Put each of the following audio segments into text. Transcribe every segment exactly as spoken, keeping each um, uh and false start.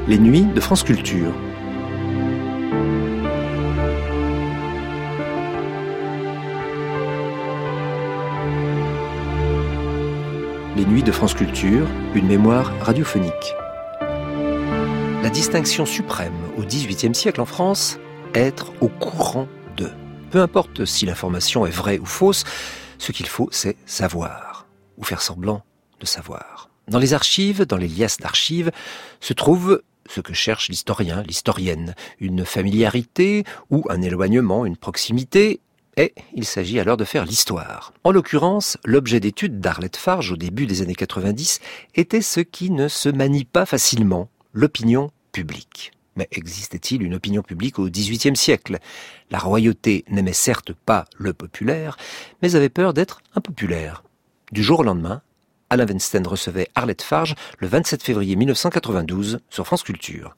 Les nuits de France Culture. Les nuits de France Culture, une mémoire radiophonique. La distinction suprême au dix-huitième siècle en France, être au courant de. Peu importe si l'information est vraie ou fausse, ce qu'il faut, c'est savoir, ou faire semblant de savoir. Dans les archives, dans les liasses d'archives, se trouve ce que cherche l'historien, l'historienne, une familiarité ou un éloignement, une proximité, et il s'agit alors de faire l'histoire. En l'occurrence, l'objet d'étude d'Arlette Farge au début des années quatre-vingt-dix était ce qui ne se manie pas facilement, l'opinion publique. Mais existait-il une opinion publique au dix-huitième siècle ? La royauté n'aimait certes pas le populaire, mais avait peur d'être impopulaire. Du jour au lendemain, Alain Weinstein recevait Arlette Farge le vingt-sept février mille neuf cent quatre-vingt-douze sur France Culture.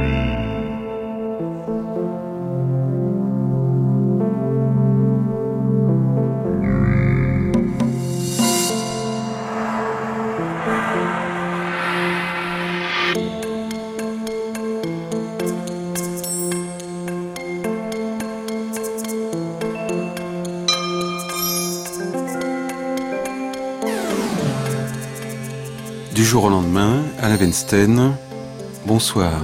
Du jour au lendemain, Alain Weinstein, bonsoir.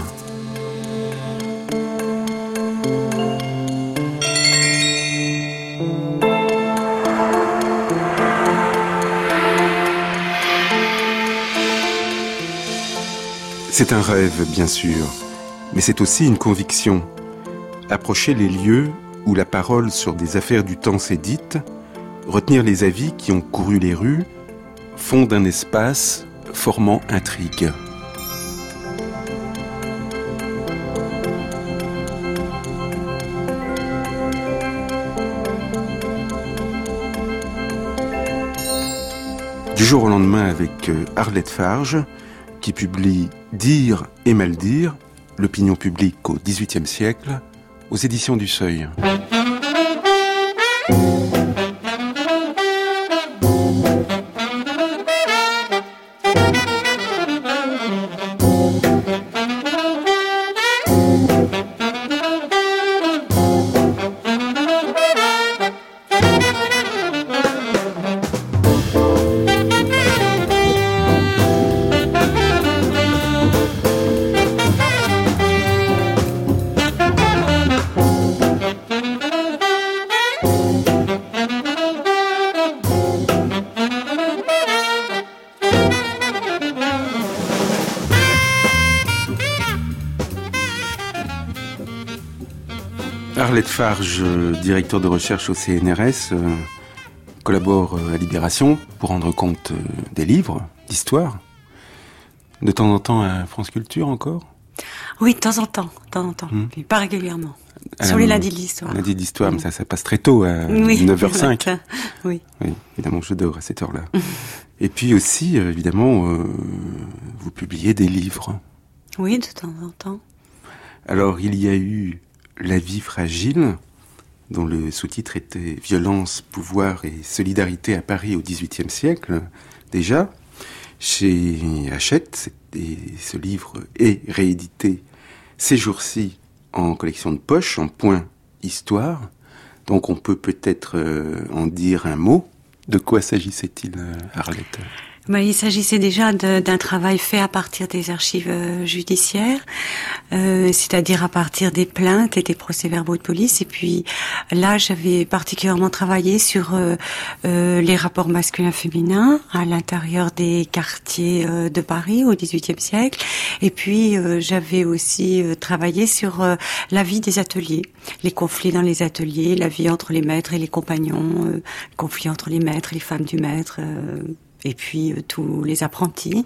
C'est un rêve, bien sûr, mais c'est aussi une conviction. Approcher les lieux où la parole sur des affaires du temps s'est dite, retenir les avis qui ont couru les rues, font d'un espace formant intrigue. Du jour au lendemain avec Arlette Farge, qui publie Dire et mal dire, l'opinion publique au dix-huitième siècle, aux éditions du Seuil. Arlette Farge, directeur de recherche au C N R S, euh, collabore à Libération pour rendre compte euh, des livres d'histoire. De temps en temps à France Culture encore ? Oui, de temps en temps, de temps en temps, mmh. mais pas régulièrement. À Sur les lundis de l'histoire. Lundi de l'histoire, mmh. mais ça, ça passe très tôt, à oui, neuf heures cinq. Oui. Oui, évidemment, je dors à cette heure-là. Mmh. Et puis aussi, euh, évidemment, euh, vous publiez des livres. Oui, de temps en temps. Alors, il y a eu La vie fragile, dont le sous-titre était « Violence, pouvoir et solidarité à Paris au dix-huitième siècle », déjà. Chez Hachette, et ce livre est réédité ces jours-ci en collection de poche, en point histoire. Donc on peut peut-être euh, en dire un mot. De quoi s'agissait-il, euh, Arlette ? Ben, il s'agissait déjà de, d'un travail fait à partir des archives euh, judiciaires, euh, c'est-à-dire à partir des plaintes et des procès-verbaux de police. Et puis là, j'avais particulièrement travaillé sur euh, euh, les rapports masculins-féminins à l'intérieur des quartiers euh, de Paris au dix-huitième siècle. Et puis euh, j'avais aussi euh, travaillé sur euh, la vie des ateliers, les conflits dans les ateliers, la vie entre les maîtres et les compagnons, euh, conflits entre les maîtres et les femmes du maître. Euh, et puis euh, tous les apprentis.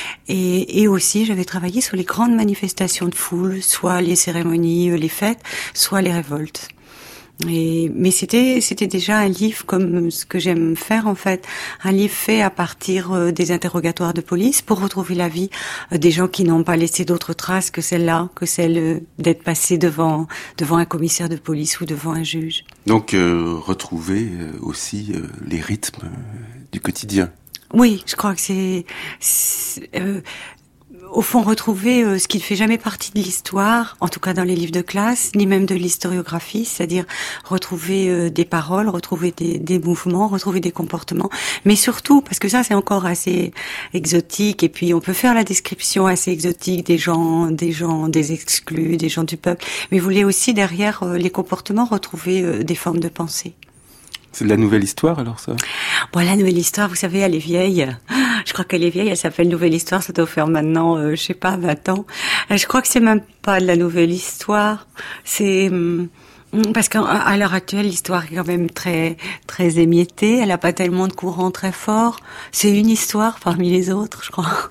Et, et aussi, j'avais travaillé sur les grandes manifestations de foule, soit les cérémonies, les fêtes, soit les révoltes. Et, mais c'était, c'était déjà un livre comme ce que j'aime faire en fait, un livre fait à partir euh, des interrogatoires de police pour retrouver la vie euh, des gens qui n'ont pas laissé d'autres traces que celle-là, que celle euh, d'être passé devant devant un commissaire de police ou devant un juge. Donc euh, retrouver euh, aussi euh, les rythmes euh, du quotidien. Oui, je crois que c'est, c'est euh, au fond retrouver euh, ce qui ne fait jamais partie de l'histoire, en tout cas dans les livres de classe, ni même de l'historiographie, c'est-à-dire retrouver euh, des paroles, retrouver des, des mouvements, retrouver des comportements, mais surtout, parce que ça c'est encore assez exotique, et puis on peut faire la description assez exotique des gens, des gens, des exclus, des gens du peuple, mais vous voulez aussi derrière euh, les comportements retrouver euh, des formes de pensée. C'est de la nouvelle histoire, alors, ça? Bon, la nouvelle histoire, vous savez, elle est vieille. Je crois qu'elle est vieille, elle s'appelle Nouvelle Histoire, ça doit faire maintenant, euh, je sais pas, vingt ans. Je crois que c'est même pas de la nouvelle histoire. C'est... Hum, parce qu'à l'heure actuelle, l'histoire est quand même très très émiettée, elle a pas tellement de courant très fort. C'est une histoire parmi les autres, je crois.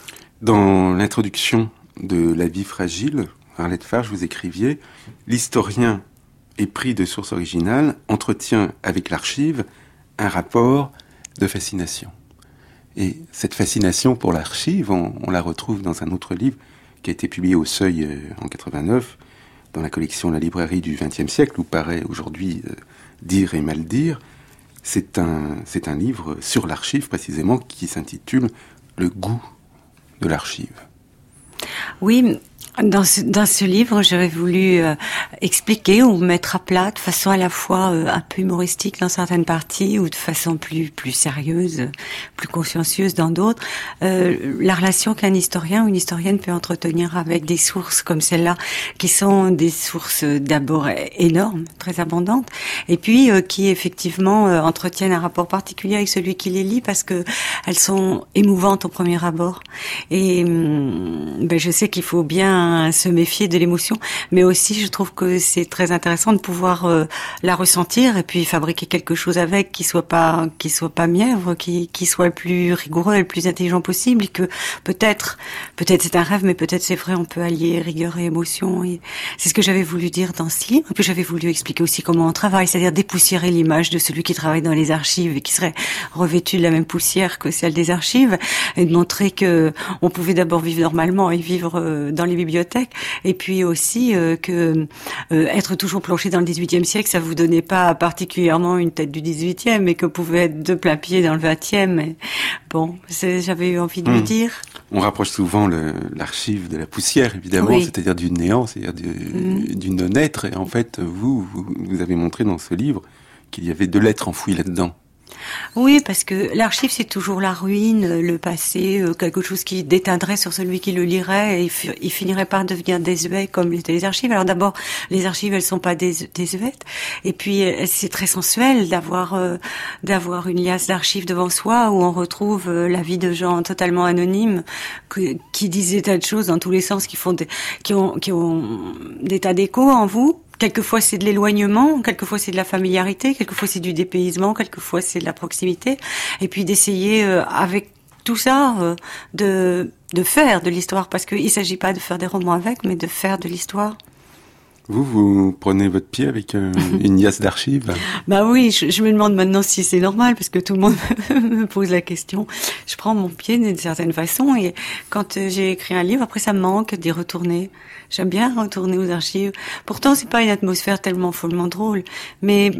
Dans l'introduction de La vie fragile, Arlette Farge, vous écriviez « L'historien épris de sources originales, entretient avec l'archive un rapport de fascination. » Et cette fascination pour l'archive, on, on la retrouve dans un autre livre qui a été publié au Seuil euh, en quatre-vingt-neuf, dans la collection La librairie du vingtième siècle, où paraît aujourd'hui euh, Dire et mal dire. C'est un, c'est un livre sur l'archive, précisément, qui s'intitule « Le goût de l'archive ». Oui, dans ce, dans ce livre, j'aurais voulu euh, expliquer ou mettre à plat de façon à la fois euh, un peu humoristique dans certaines parties ou de façon plus plus sérieuse, plus consciencieuse dans d'autres, euh, la relation qu'un historien ou une historienne peut entretenir avec des sources comme celle-là, qui sont des sources d'abord énormes, très abondantes, et puis euh, qui effectivement euh, entretiennent un rapport particulier avec celui qui les lit parce que elles sont émouvantes au premier abord. Et hum, ben, je sais qu'il faut bien se méfier de l'émotion, mais aussi je trouve que c'est très intéressant de pouvoir euh, la ressentir et puis fabriquer quelque chose avec qui soit pas qui soit pas mièvre, qui qui soit le plus rigoureux et le plus intelligent possible, et que peut-être peut-être c'est un rêve, mais peut-être c'est vrai, on peut allier rigueur et émotion, et c'est ce que j'avais voulu dire dans ce livre. Et puis j'avais voulu expliquer aussi comment on travaille, c'est-à-dire dépoussiérer l'image de celui qui travaille dans les archives et qui serait revêtu de la même poussière que celle des archives, et de montrer que on pouvait d'abord vivre normalement et vivre euh, dans les bibliothèques, et puis aussi euh, que euh, être toujours plongé dans le dix-huitième siècle, ça vous donnait pas particulièrement une tête du dix-huitième, et que pouvait être de plein pied dans le vingtième. Et bon, c'est, j'avais eu envie de mmh. le dire. On rapproche souvent le, l'archive de la poussière, évidemment, oui. C'est-à-dire du néant, c'est-à-dire du, mmh. du non-être. Et en fait, vous, vous, vous avez montré dans ce livre qu'il y avait de l'être enfoui là-dedans. Oui, parce que l'archive, c'est toujours la ruine, le passé, quelque chose qui déteindrait sur celui qui le lirait, et il, f- il finirait par devenir désuet comme l'étaient les archives. Alors d'abord, les archives, elles sont pas dés- désuètes, et puis c'est très sensuel d'avoir euh, d'avoir une liasse d'archives devant soi où on retrouve euh, la vie de gens totalement anonymes que, qui disent des tas de choses dans tous les sens, qui font des, qui ont qui ont des tas d'échos en vous. Quelquefois c'est de l'éloignement, quelquefois c'est de la familiarité, quelquefois c'est du dépaysement, quelquefois c'est de la proximité. Et puis d'essayer euh, avec tout ça euh, de de faire de l'histoire, parce qu'il ne s'agit pas de faire des romans avec, mais de faire de l'histoire. Vous, vous prenez votre pied avec euh, une liasse d'archives? Bah oui, je, je me demande maintenant si c'est normal, parce que tout le monde me pose la question. Je prends mon pied d'une certaine façon, et quand euh, j'ai écrit un livre, après ça me manque d'y retourner. J'aime bien retourner aux archives. Pourtant, c'est pas une atmosphère tellement follement drôle, mais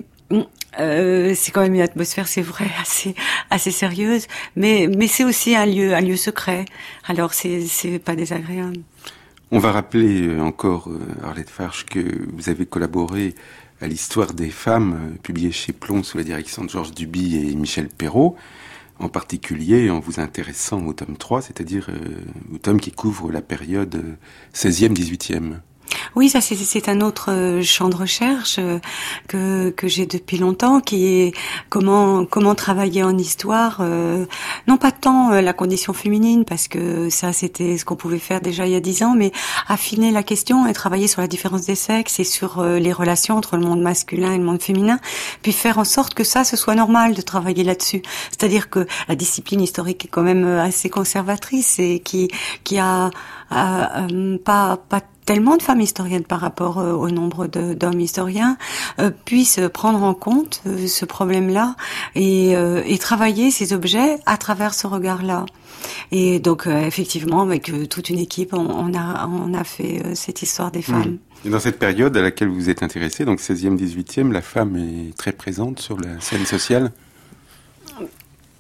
euh, c'est quand même une atmosphère, c'est vrai, assez assez sérieuse. Mais mais c'est aussi un lieu un lieu secret. Alors c'est c'est pas désagréable. On va rappeler encore, Arlette Farge, que vous avez collaboré à l'Histoire des femmes, publiée chez Plomb sous la direction de Georges Duby et Michel Perrault, en particulier en vous intéressant au tome trois, c'est-à-dire euh, au tome qui couvre la période seizième dix-huitième. Oui, ça c'est, c'est un autre champ de recherche euh, que que j'ai depuis longtemps, qui est comment comment travailler en histoire, euh, non pas tant euh, la condition féminine, parce que ça c'était ce qu'on pouvait faire déjà il y a dix ans, mais affiner la question et travailler sur la différence des sexes et sur euh, les relations entre le monde masculin et le monde féminin, puis faire en sorte que ça ce soit normal de travailler là-dessus. C'est-à-dire que la discipline historique est quand même assez conservatrice et qui qui a, a, a pas pas tellement de femmes historiennes par rapport euh, au nombre de, d'hommes historiens euh, puissent prendre en compte euh, ce problème-là et, euh, et travailler ces objets à travers ce regard-là. Et donc euh, effectivement, avec euh, toute une équipe, on, on a on a fait euh, cette histoire des femmes. Mmh. Et dans cette période à laquelle vous vous êtes intéressée, donc seizième dix-huitième, la femme est très présente sur la scène sociale.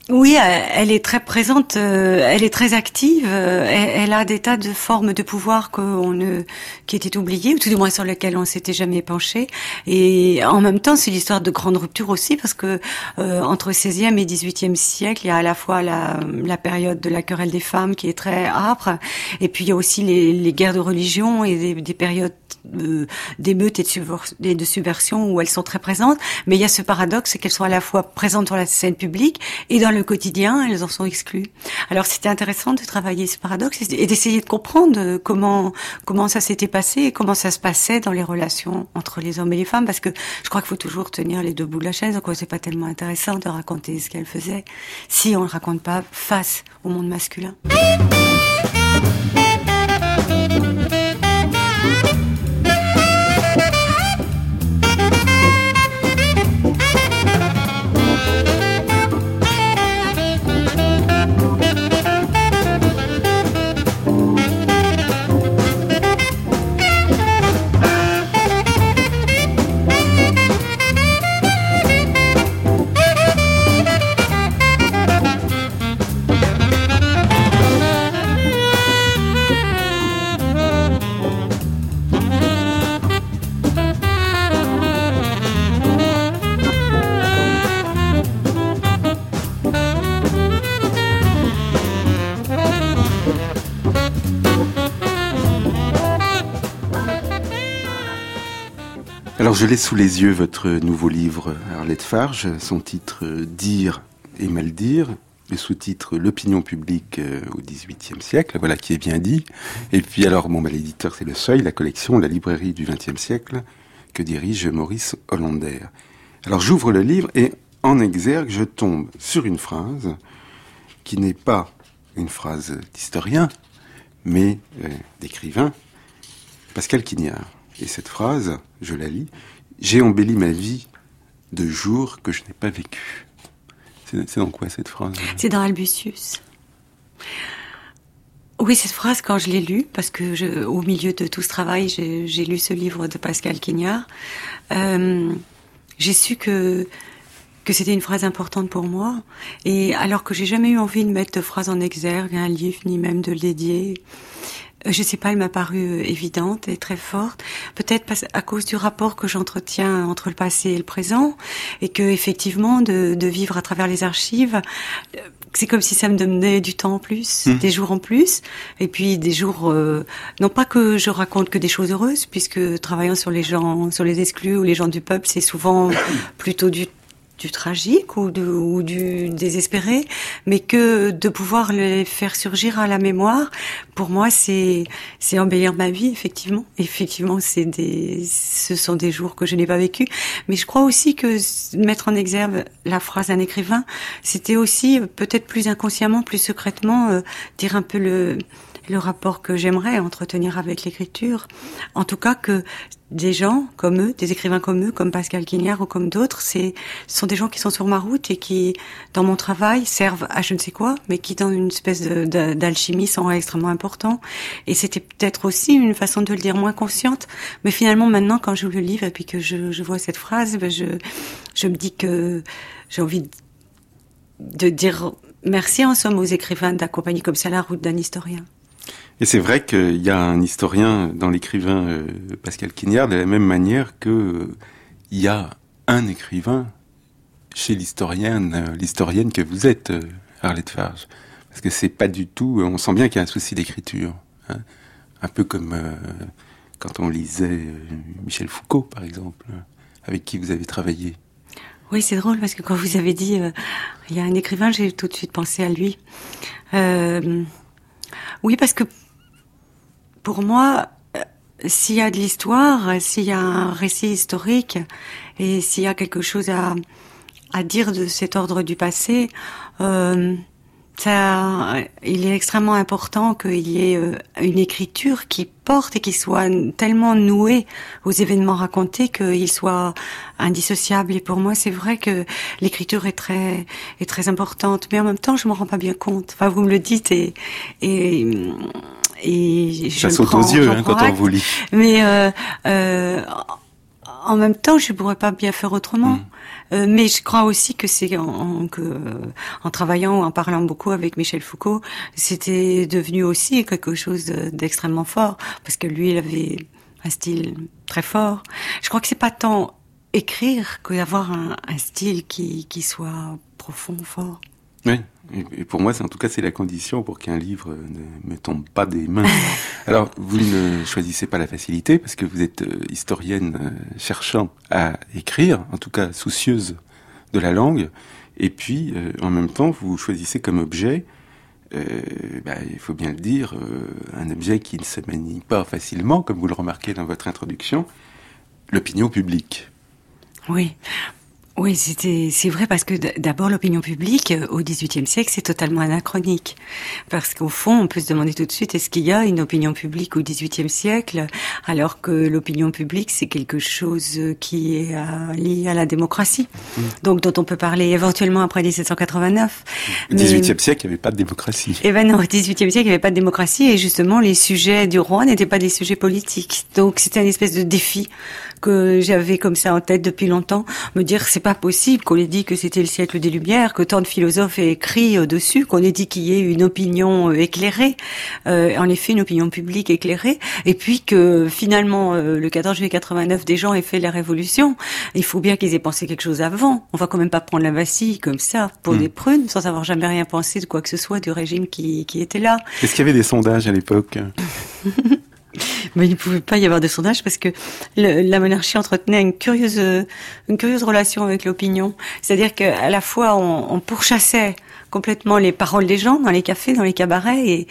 Oui, elle est très présente, elle est très active, elle a des tas de formes de pouvoir qu'on ne, qui étaient oubliées, ou tout du moins sur lesquelles on s'était jamais penché. Et en même temps, c'est l'histoire de grandes ruptures aussi, parce que euh, entre seizième et dix-huitième siècle, il y a à la fois la, la période de la querelle des femmes qui est très âpre, et puis il y a aussi les, les guerres de religion et des, des périodes euh, d'émeutes et de, subver- et de subversion où elles sont très présentes. Mais il y a ce paradoxe, c'est qu'elles sont à la fois présentes sur la scène publique et dans le quotidien, elles en sont exclues. Alors c'était intéressant de travailler ce paradoxe et d'essayer de comprendre comment comment ça s'était passé et comment ça se passait dans les relations entre les hommes et les femmes, parce que je crois qu'il faut toujours tenir les deux bouts de la chaîne. Donc c'est pas tellement intéressant de raconter ce qu'elle faisait si on ne le raconte pas face au monde masculin. Alors je l'ai sous les yeux, votre nouveau livre, Arlette Farge, son titre « Dire et mal dire », le sous-titre « L'opinion publique au dix-huitième siècle », voilà qui est bien dit. Et puis alors, bon, bah, l'éditeur c'est Le Seuil, la collection, la librairie du vingtième siècle, que dirige Maurice Hollander. Alors j'ouvre le livre et en exergue, je tombe sur une phrase qui n'est pas une phrase d'historien, mais euh, d'écrivain, Pascal Quignard. Et cette phrase, je la lis, « J'ai embelli ma vie de jours que je n'ai pas vécu ». C'est, c'est dans quoi cette phrase ? C'est dans Albusius. Oui, cette phrase, quand je l'ai lue, parce que je, au milieu de tout ce travail, j'ai, j'ai lu ce livre de Pascal Quignard, euh, j'ai su que que c'était une phrase importante pour moi, et alors que j'ai jamais eu envie de mettre de phrase en exergue, un livre, ni même de le dédier. Je sais pas, elle m'a paru évidente et très forte. Peut-être à cause du rapport que j'entretiens entre le passé et le présent, et que effectivement de, de vivre à travers les archives, c'est comme si ça me donnait du temps en plus, mmh. des jours en plus, et puis des jours. Euh, non pas que je raconte que des choses heureuses, puisque travaillant sur les gens, sur les exclus ou les gens du peuple, c'est souvent plutôt du du tragique ou, de, ou du désespéré, mais que de pouvoir les faire surgir à la mémoire, pour moi, c'est c'est embellir ma vie, effectivement. Effectivement, c'est des, ce sont des jours que je n'ai pas vécus. Mais je crois aussi que mettre en exergue la phrase d'un écrivain, c'était aussi peut-être plus inconsciemment, plus secrètement, euh, dire un peu le le rapport que j'aimerais entretenir avec l'écriture. En tout cas, que des gens comme eux, des écrivains comme eux, comme Pascal Quignard ou comme d'autres, c'est, ce sont des gens qui sont sur ma route et qui, dans mon travail, servent à je ne sais quoi, mais qui, dans une espèce de, de, d'alchimie, sont extrêmement importants. Et c'était peut-être aussi une façon de le dire moins consciente. Mais finalement, maintenant, quand je le livre et puis que je, je vois cette phrase, ben je, je me dis que j'ai envie de, de dire merci, en somme, aux écrivains d'accompagner comme ça la route d'un historien. Et c'est vrai qu'il y a un historien dans l'écrivain euh, Pascal Quignard de la même manière que euh, il y a un écrivain chez l'historienne, euh, l'historienne que vous êtes, euh, Arlette Farge. Parce que c'est pas du tout, on sent bien qu'il y a un souci d'écriture. Hein, un peu comme euh, quand on lisait euh, Michel Foucault, par exemple, euh, avec qui vous avez travaillé. Oui, c'est drôle parce que quand vous avez dit euh, il y a un écrivain, j'ai tout de suite pensé à lui. Euh, oui, parce que pour moi, euh, s'il y a de l'histoire, s'il y a un récit historique et s'il y a quelque chose à, à dire de cet ordre du passé, euh, ça, il est extrêmement important qu'il y ait euh, une écriture qui porte et qui soit tellement nouée aux événements racontés qu'il soit indissociable. Et pour moi, c'est vrai que l'écriture est très est très importante, mais en même temps, je m'en rends pas bien compte. Enfin, vous me le dites et et et je ça saute aux yeux hein, quand on vous lit. Mais euh, euh, en même temps, je pourrais pas bien faire autrement. Mmh. Euh, mais je crois aussi que c'est en, en, que, euh, en travaillant, en parlant beaucoup avec Michel Foucault, c'était devenu aussi quelque chose d'extrêmement fort, parce que lui, il avait un style très fort. Je crois que c'est pas tant écrire que d'avoir un, un style qui, qui soit profond, fort. Oui. Et pour moi, c'est, en tout cas, c'est la condition pour qu'un livre ne me tombe pas des mains. Alors, vous ne choisissez pas la facilité, parce que vous êtes euh, historienne euh, cherchant à écrire, en tout cas soucieuse de la langue, et puis, euh, en même temps, vous choisissez comme objet, euh, bah, il faut bien le dire, euh, un objet qui ne se manie pas facilement, comme vous le remarquez dans votre introduction, l'opinion publique. Oui. Oui, c'était, c'est vrai, parce que d'abord, l'opinion publique, au dix-huitième siècle, c'est totalement anachronique. Parce qu'au fond, on peut se demander tout de suite, est-ce qu'il y a une opinion publique au dix-huitième siècle, alors que l'opinion publique, c'est quelque chose qui est à, lié à la démocratie. Mmh. Donc, dont on peut parler éventuellement après dix-sept cent quatre-vingt-neuf. Au dix-huitième siècle, il n'y avait pas de démocratie. Eh ben non, au dix-huitième siècle, il n'y avait pas de démocratie, et justement, les sujets du roi n'étaient pas des sujets politiques. Donc, c'était une espèce de défi que j'avais comme ça en tête depuis longtemps, me dire c'est pas possible qu'on ait dit que c'était le siècle des Lumières, que tant de philosophes aient écrit euh, dessus, qu'on ait dit qu'il y ait une opinion euh, éclairée, euh, en effet une opinion publique éclairée, et puis que finalement euh, le quatorze juillet quatre-vingt-neuf des gens aient fait la révolution. Il faut bien qu'ils aient pensé quelque chose avant. On va quand même pas prendre la Bastille comme ça pour mmh. des prunes, sans avoir jamais rien pensé de quoi que ce soit du régime qui, qui était là. Est-ce qu'il y avait des sondages à l'époque? Mais il ne pouvait pas y avoir de sondage parce que le, la monarchie entretenait une curieuse, une curieuse relation avec l'opinion. C'est-à-dire qu'à la fois on, on pourchassait complètement les paroles des gens dans les cafés, dans les cabarets, et,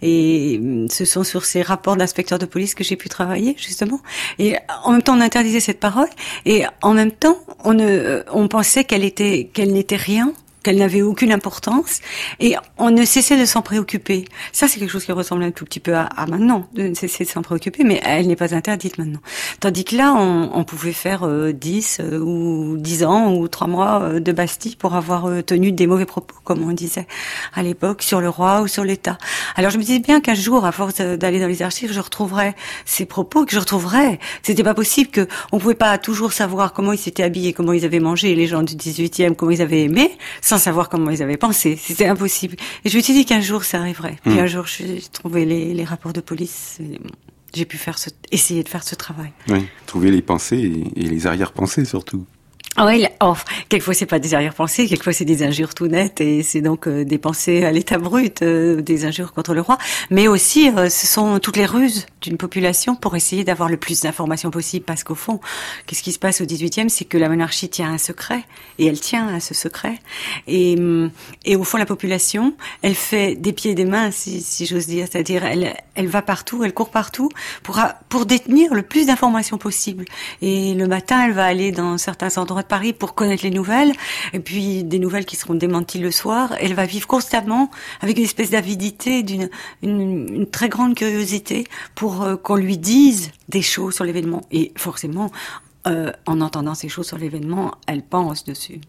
et ce sont sur ces rapports d'inspecteurs de police que j'ai pu travailler justement. Et en même temps, on interdisait cette parole, et en même temps, on, ne, on pensait qu'elle était, qu'elle n'était rien, qu'elle n'avait aucune importance, et on ne cessait de s'en préoccuper. Ça, c'est quelque chose qui ressemble un tout petit peu à, à maintenant, de cesser de s'en préoccuper, mais elle n'est pas interdite maintenant. Tandis que là, on, on pouvait faire euh, dix euh, ou dix ans ou trois mois euh, de Bastille pour avoir euh, tenu des mauvais propos, comme on disait à l'époque, sur le roi ou sur l'État. Alors je me disais bien qu'un jour, à force d'aller dans les archives, je retrouverais ces propos, que je retrouverais. C'était pas possible que on pouvait pas toujours savoir comment ils s'étaient habillés, comment ils avaient mangé, les gens du dix-huitième, comment ils avaient aimé, sans savoir comment ils avaient pensé. C'était impossible. Et je me suis dit qu'un jour, ça arriverait. Puis mmh. un jour, j'ai trouvé les, les rapports de police. Et j'ai pu faire ce, essayer de faire ce travail. Oui, trouver les pensées et, et les arrière-pensées surtout. Ah oui, oh, quelquefois c'est pas des arrière-pensées, quelquefois c'est des injures tout nettes, et c'est donc euh, des pensées à l'état brut, euh, des injures contre le roi, mais aussi euh, ce sont toutes les ruses d'une population pour essayer d'avoir le plus d'informations possible, parce qu'au fond, qu'est-ce qui se passe au dix-huitième, c'est que la monarchie tient un secret, et elle tient à ce secret, et, et au fond la population, elle fait des pieds et des mains, si, si j'ose dire, c'est-à-dire elle, elle va partout, elle court partout pour, pour détenir le plus d'informations possible, et le matin elle va aller dans certains endroits de Paris pour connaître les nouvelles, et puis des nouvelles qui seront démenties le soir. Elle va vivre constamment avec une espèce d'avidité, d'une une, une très grande curiosité pour euh, qu'on lui dise des choses sur l'événement. Et forcément, euh, en entendant ces choses sur l'événement, elle pense dessus.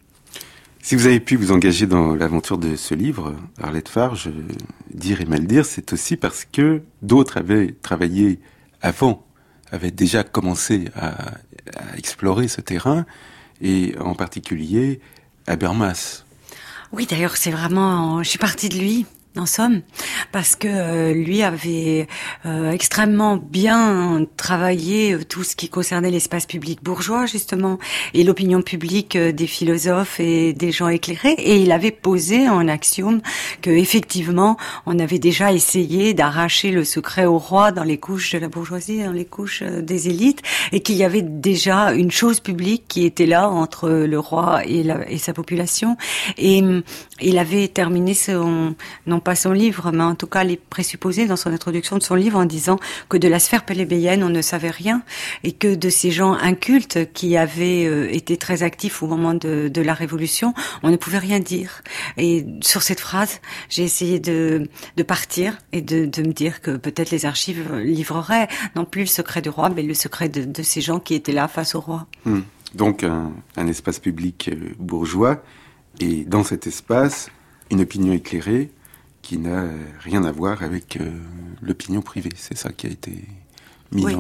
Si vous avez pu vous engager dans l'aventure de ce livre, Arlette Farge, Dire et mal dire, c'est aussi parce que d'autres avaient travaillé avant, avaient déjà commencé à, à explorer ce terrain, et en particulier Habermas. Oui, d'ailleurs, c'est vraiment... Je suis partie de lui, en somme, parce que euh, lui avait euh, extrêmement bien travaillé euh, tout ce qui concernait l'espace public bourgeois, justement, et l'opinion publique euh, des philosophes et des gens éclairés, et il avait posé en axiome que effectivement on avait déjà essayé d'arracher le secret au roi dans les couches de la bourgeoisie, dans les couches euh, des élites, et qu'il y avait déjà une chose publique qui était là entre le roi et, la, et sa population, et euh, il avait terminé son... non pas son livre, mais en tout cas les présupposés dans son introduction de son livre en disant que de la sphère plébéienne on ne savait rien, et que de ces gens incultes qui avaient euh, été très actifs au moment de, de la Révolution, on ne pouvait rien dire. Et sur cette phrase, j'ai essayé de, de partir et de, de me dire que peut-être les archives livreraient non plus le secret du roi, mais le secret de, de ces gens qui étaient là face au roi. Mmh. Donc un, un espace public bourgeois, et dans cet espace, une opinion éclairée qui n'a rien à voir avec euh, l'opinion privée. C'est ça qui a été mis oui. en avant.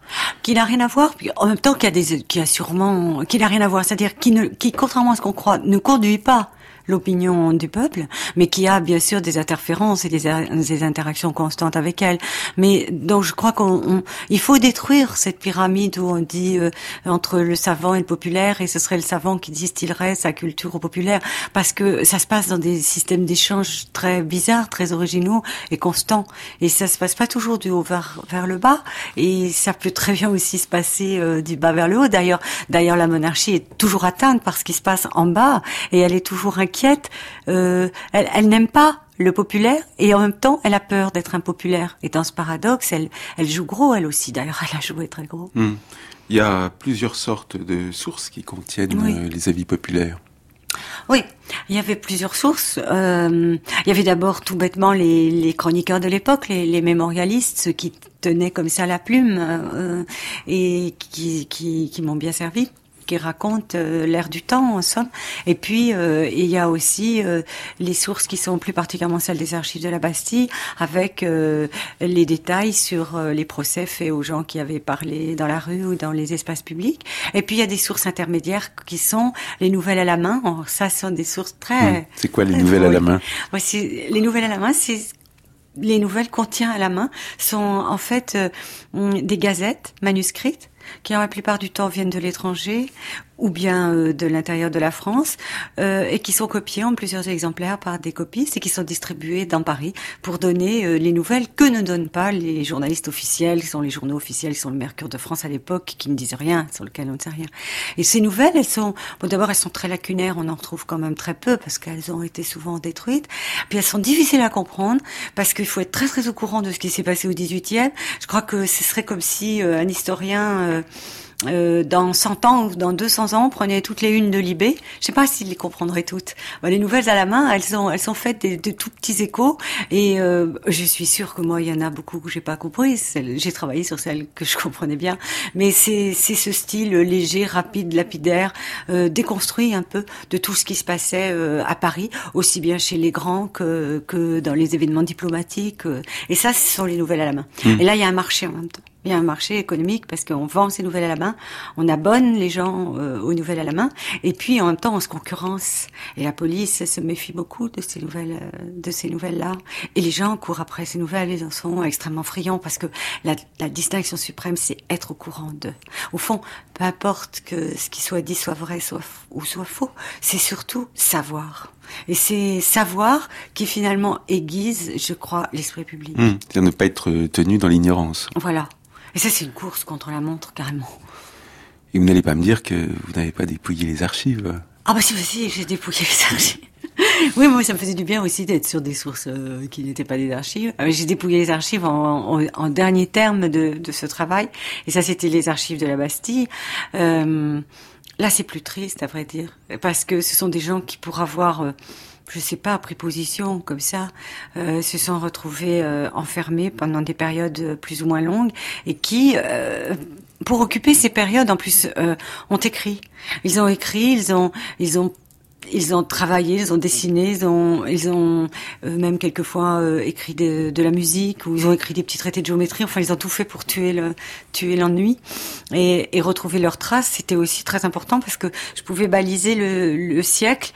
Qui n'a rien à voir, puis en même temps qu'il y a des, qu'il y a sûrement, qui n'a rien à voir, c'est-à-dire qui ne, qui contrairement à ce qu'on croit, ne conduit pas l'opinion du peuple, mais qui a bien sûr des interférences et des, des interactions constantes avec elle. Mais donc je crois qu'on, on, il faut détruire cette pyramide où on dit euh, entre le savant et le populaire, et ce serait le savant qui distillerait sa culture au populaire, parce que ça se passe dans des systèmes d'échange très bizarres, très originaux et constants, et ça se passe pas toujours du haut vers, vers le bas, et ça peut très bien aussi se passer euh, du bas vers le haut. D'ailleurs, d'ailleurs la monarchie est toujours atteinte par ce qui se passe en bas, et elle est toujours inquiète. Euh, elle, elle n'aime pas le populaire et en même temps elle a peur d'être impopulaire. Et dans ce paradoxe, elle, elle joue gros elle aussi. D'ailleurs, elle a joué très gros. Mmh. Il y a plusieurs sortes de sources qui contiennent oui. euh, les avis populaires. Oui, il y avait plusieurs sources. Euh, il y avait d'abord tout bêtement les, les chroniqueurs de l'époque, les, les mémorialistes, ceux qui tenaient comme ça la plume euh, et qui, qui, qui m'ont bien servi, qui raconte euh, l'ère du temps, en somme. Et puis, euh, il y a aussi euh, les sources qui sont plus particulièrement celles des archives de la Bastille, avec euh, les détails sur euh, les procès faits aux gens qui avaient parlé dans la rue ou dans les espaces publics. Et puis, il y a des sources intermédiaires qui sont les nouvelles à la main. Alors, ça, ce sont des sources très... Mmh. C'est quoi les nouvelles à la main ? Voici, les nouvelles à la main, c'est... Les nouvelles qu'on tient à la main sont en fait euh, des gazettes manuscrites qui, en la plupart du temps, viennent de l'étranger ou bien euh, de l'intérieur de la France, euh, et qui sont copiés en plusieurs exemplaires par des copistes et qui sont distribués dans Paris pour donner euh, les nouvelles que ne donnent pas les journalistes officiels, qui sont les journaux officiels, qui sont le Mercure de France à l'époque, qui ne disent rien, sur lequel on ne sait rien. Et ces nouvelles, elles sont, bon, d'abord, elles sont très lacunaires, on en retrouve quand même très peu parce qu'elles ont été souvent détruites. Puis elles sont difficiles à comprendre parce qu'il faut être très très au courant de ce qui s'est passé au dix-huitième. Je crois que ce serait comme si euh, un historien euh, Euh, dans cent ans ou dans deux cents ans, on prenait toutes les unes de Libé. Je sais pas s'ils les comprendraient toutes. Ben, les nouvelles à la main, elles sont, elles sont faites de, de tout petits échos. Et euh, je suis sûre que moi, il y en a beaucoup que j'ai pas compris. J'ai travaillé sur celles que je comprenais bien. Mais c'est, c'est ce style léger, rapide, lapidaire, euh, déconstruit un peu de tout ce qui se passait euh, à Paris, aussi bien chez les grands que, que dans les événements diplomatiques. Euh. Et ça, ce sont les nouvelles à la main. Mmh. Et là, il y a un marché en même temps. Il y a un marché économique parce qu'on vend ces nouvelles à la main, on abonne les gens euh, aux nouvelles à la main, et puis en même temps on se concurrence. Et la police se méfie beaucoup de ces nouvelles, euh, de ces nouvelles-là. Et les gens courent après ces nouvelles, ils en sont extrêmement friands parce que la, la distinction suprême, c'est être au courant d'eux. Au fond, peu importe que ce qui soit dit soit vrai, soit ou soit faux, c'est surtout savoir. Et c'est savoir qui finalement aiguise, je crois, l'esprit public. Mmh, c'est ne pas être tenu dans l'ignorance. Voilà. Et ça, c'est une course contre la montre, carrément. Et vous n'allez pas me dire que vous n'avez pas dépouillé les archives ? Ah bah si, si, j'ai dépouillé les archives. Oui, moi, ça me faisait du bien aussi d'être sur des sources euh, qui n'étaient pas des archives. Euh, j'ai dépouillé les archives en, en, en dernier terme de, de ce travail. Et ça, c'était les archives de la Bastille. Euh, là, c'est plus triste, à vrai dire. Parce que ce sont des gens qui, pour avoir... Euh, je sais pas, pris position comme ça, euh, se sont retrouvés euh, enfermés pendant des périodes plus ou moins longues et qui, euh, pour occuper ces périodes, en plus, euh, ont écrit. Ils ont écrit, ils ont, ils ont Ils ont travaillé, ils ont dessiné, ils ont, ils ont euh, même quelquefois euh, écrit de, de la musique, ou ils ont écrit des petits traités de géométrie. Enfin, ils ont tout fait pour tuer le, tuer l'ennui et, et retrouver leurs traces. C'était aussi très important parce que je pouvais baliser le, le siècle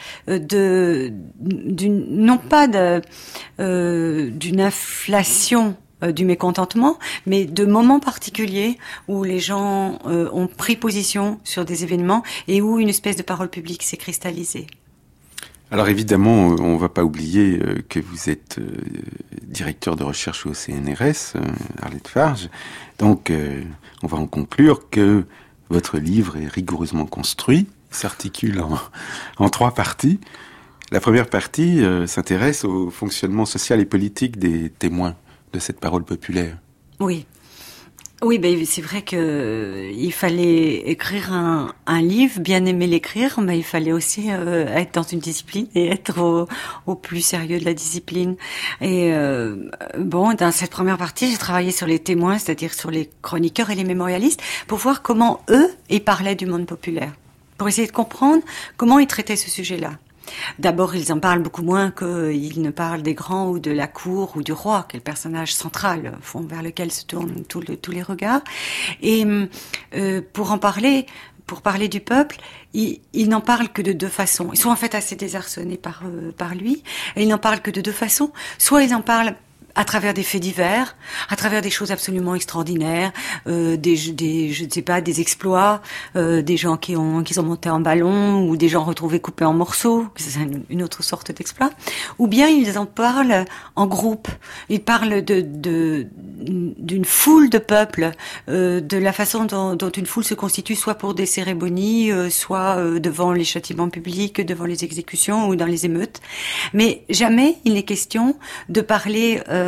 de, d'une, non pas de, euh, d'une inflation du mécontentement, mais de moments particuliers où les gens euh, ont pris position sur des événements et où une espèce de parole publique s'est cristallisée. Alors évidemment, on ne va pas oublier euh, que vous êtes euh, directeur de recherche au C N R S, euh, Arlette Farge. Donc, euh, on va en conclure que votre livre est rigoureusement construit, s'articule en, en trois parties. La première partie euh, s'intéresse au fonctionnement social et politique des témoins de cette parole populaire. Oui. Oui, ben c'est vrai que euh, il fallait écrire un, un livre, bien aimer l'écrire, mais il fallait aussi euh, être dans une discipline et être au, au plus sérieux de la discipline. Et euh, bon, dans cette première partie, j'ai travaillé sur les témoins, c'est-à-dire sur les chroniqueurs et les mémorialistes, pour voir comment eux, ils parlaient du monde populaire, pour essayer de comprendre comment ils traitaient ce sujet-là. D'abord, ils en parlent beaucoup moins qu'ils ne parlent des grands ou de la cour ou du roi, qui est le personnage central, fond vers lequel se tournent tous le, tous les regards. Et euh, pour en parler, pour parler du peuple, ils, ils n'en parlent que de deux façons. Ils sont en fait assez désarçonnés par euh, par lui, et ils n'en parlent que de deux façons. Soit ils en parlent à travers des faits divers, à travers des choses absolument extraordinaires, euh, des, des, je ne sais pas, des exploits, euh, des gens qui ont, qui sont montés en ballon, ou des gens retrouvés coupés en morceaux, c'est une autre sorte d'exploit. Ou bien ils en parlent en groupe. Ils parlent de, de, d'une foule de peuples, euh, de la façon dont, dont une foule se constitue, soit pour des cérémonies, euh, soit euh, devant les châtiments publics, devant les exécutions ou dans les émeutes. Mais jamais il n'est question de parler euh,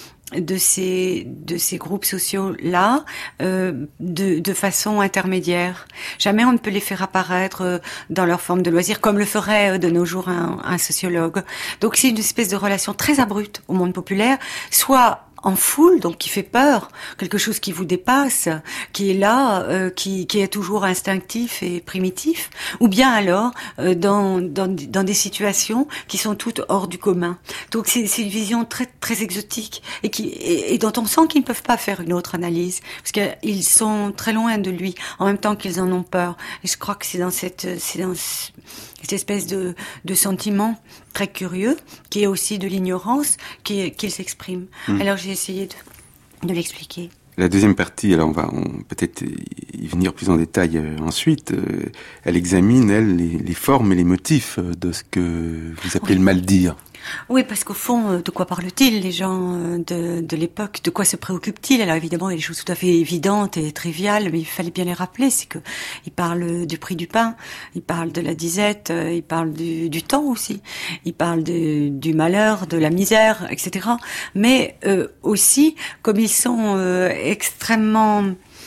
de ces de ces groupes sociaux là euh, de de façon intermédiaire. Jamais on ne peut les faire apparaître euh, dans leur forme de loisir comme le ferait euh, de nos jours un, un sociologue. Donc c'est une espèce de relation très abrupte au monde populaire, soit en foule, donc qui fait peur, quelque chose qui vous dépasse, qui est là, euh, qui, qui est toujours instinctif et primitif, ou bien alors euh, dans, dans, dans des situations qui sont toutes hors du commun. Donc c'est, c'est une vision très, très exotique et, qui, et, et dont on sent qu'ils ne peuvent pas faire une autre analyse, parce qu'ils sont très loin de lui, en même temps qu'ils en ont peur. Et je crois que c'est dans cette, c'est dans cette espèce de, de sentiment très curieux, qui est aussi de l'ignorance, qui, qu'il s'exprime. Mmh. Alors j'ai essayé de, de l'expliquer. La deuxième partie, alors on va on, peut-être y venir plus en détail euh, ensuite, euh, elle examine, elle, les, les formes et les motifs de ce que vous appelez oui. le mal-dire. Oui, parce qu'au fond, de quoi parlent-ils, les gens de, de l'époque? De quoi se préoccupent-ils? Alors évidemment, il y a des choses tout à fait évidentes et triviales, mais il fallait bien les rappeler. C'est que ils parlent du prix du pain, ils parlent de la disette, ils parlent du, du temps aussi, ils parlent de, du malheur, de la misère, et cetera. Mais euh, aussi, comme ils sont euh, extrêmement...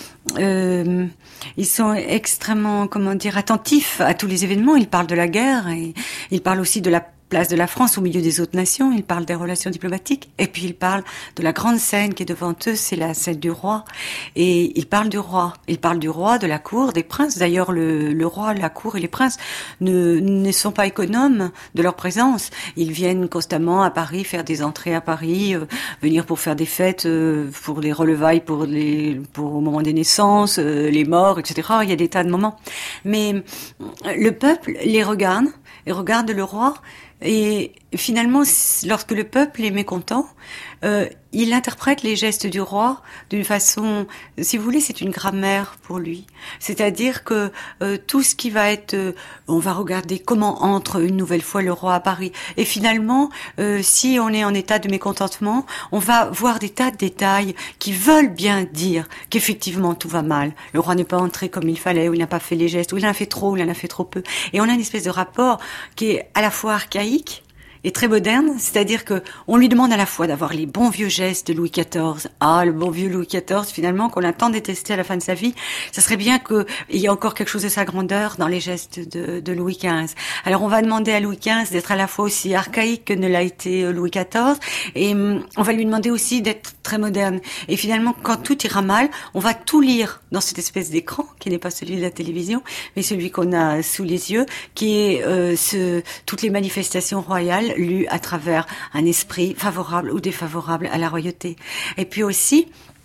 Euh, ils sont extrêmement, comment dire, attentifs à tous les événements. Ils parlent de la guerre et ils parlent aussi de la place de la France au milieu des autres nations, ils parlent des relations diplomatiques, et puis ils parlent de la grande scène qui est devant eux, c'est la scène du roi, et ils parlent du roi, ils parlent du roi, de la cour, des princes. D'ailleurs, le, le roi, la cour et les princes ne, ne sont pas économes de leur présence, ils viennent constamment à Paris faire des entrées à Paris, euh, venir pour faire des fêtes, euh, pour les relevailles, pour les, pour au moment des naissances, euh, les morts, et cetera. Il y a des tas de moments. Mais le peuple les regarde, et regarde le roi, et finalement, lorsque le peuple est mécontent, euh, il interprète les gestes du roi d'une façon, si vous voulez, c'est une grammaire pour lui. C'est-à-dire que euh, tout ce qui va être, euh, on va regarder comment entre une nouvelle fois le roi à Paris. Et finalement, euh, si on est en état de mécontentement, on va voir des tas de détails qui veulent bien dire qu'effectivement tout va mal. Le roi n'est pas entré comme il fallait, ou il n'a pas fait les gestes, ou il en a fait trop, ou il en a fait trop peu. Et on a une espèce de rapport qui est à la fois archaïque et très moderne, c'est-à-dire que on lui demande à la fois d'avoir les bons vieux gestes de Louis quatorze. Ah, le bon vieux Louis quatorze, finalement, qu'on a tant détesté à la fin de sa vie, ça serait bien qu'il y ait encore quelque chose de sa grandeur dans les gestes de, de Louis quinze. Alors on va demander à Louis quinze d'être à la fois aussi archaïque que ne l'a été Louis quatorze, et hum, on va lui demander aussi d'être très moderne. Et finalement, quand tout ira mal, on va tout lire dans cette espèce d'écran, qui n'est pas celui de la télévision, mais celui qu'on a sous les yeux, qui est euh, ce, toutes les manifestations royales lu à travers un esprit favorable ou défavorable à la royauté. Et puis aussi,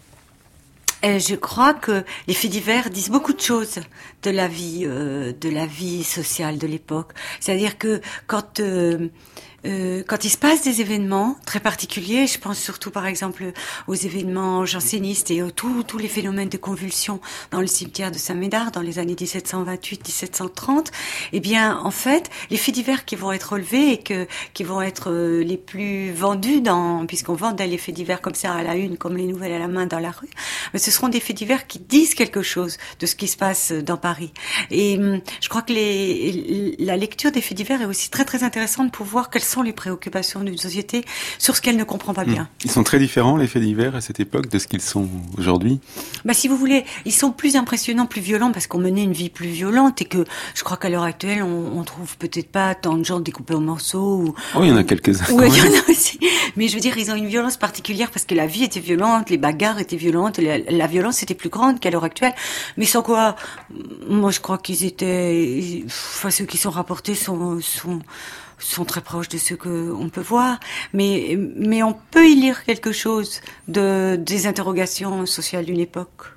je crois que les faits divers disent beaucoup de choses de la vie, euh, de la vie sociale de l'époque. C'est-à-dire que quand euh, Euh, quand il se passe des événements très particuliers, je pense surtout par exemple aux événements jansénistes et tous tous les phénomènes de convulsion dans le cimetière de Saint-Médard dans les années dix-sept cent vingt-huit dix-sept cent trente, eh bien en fait les faits divers qui vont être relevés et que qui vont être euh, les plus vendus dans, puisqu'on vend les faits divers comme ça à la une, comme les nouvelles à la main dans la rue, mais ce seront des faits divers qui disent quelque chose de ce qui se passe dans Paris. Et hum, je crois que les, la lecture des faits divers est aussi très très intéressante pour voir quelles sont les préoccupations d'une société sur ce qu'elle ne comprend pas bien. Ils sont très différents, les faits divers, à cette époque, de ce qu'ils sont aujourd'hui? Bah, si vous voulez, ils sont plus impressionnants, plus violents, parce qu'on menait une vie plus violente, et que je crois qu'à l'heure actuelle, on, on trouve peut-être pas tant de gens découpés en morceaux. Ou, oh, il y en a quelques-uns. Oui, il y en a aussi. Mais je veux dire, ils ont une violence particulière, parce que la vie était violente, les bagarres étaient violentes, la, la violence était plus grande qu'à l'heure actuelle. Mais sans quoi, moi je crois qu'ils étaient, enfin ceux qui sont rapportés sont, sont, sont très proches de ceux qu'on peut voir, mais, mais on peut y lire quelque chose de, des interrogations sociales d'une époque.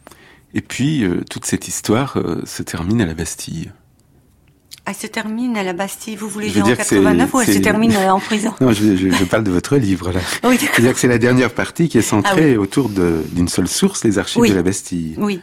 Et puis, euh, toute cette histoire euh, se termine à la Bastille. Elle se termine à la Bastille, vous voulez je dire en quatre-vingt-neuf, ou elle se termine en prison? Non, je, je, je parle de votre livre, là. Oui, je veux dire que c'est la dernière partie qui est centrée ah, oui. autour de, d'une seule source, les archives oui. de la Bastille. Oui.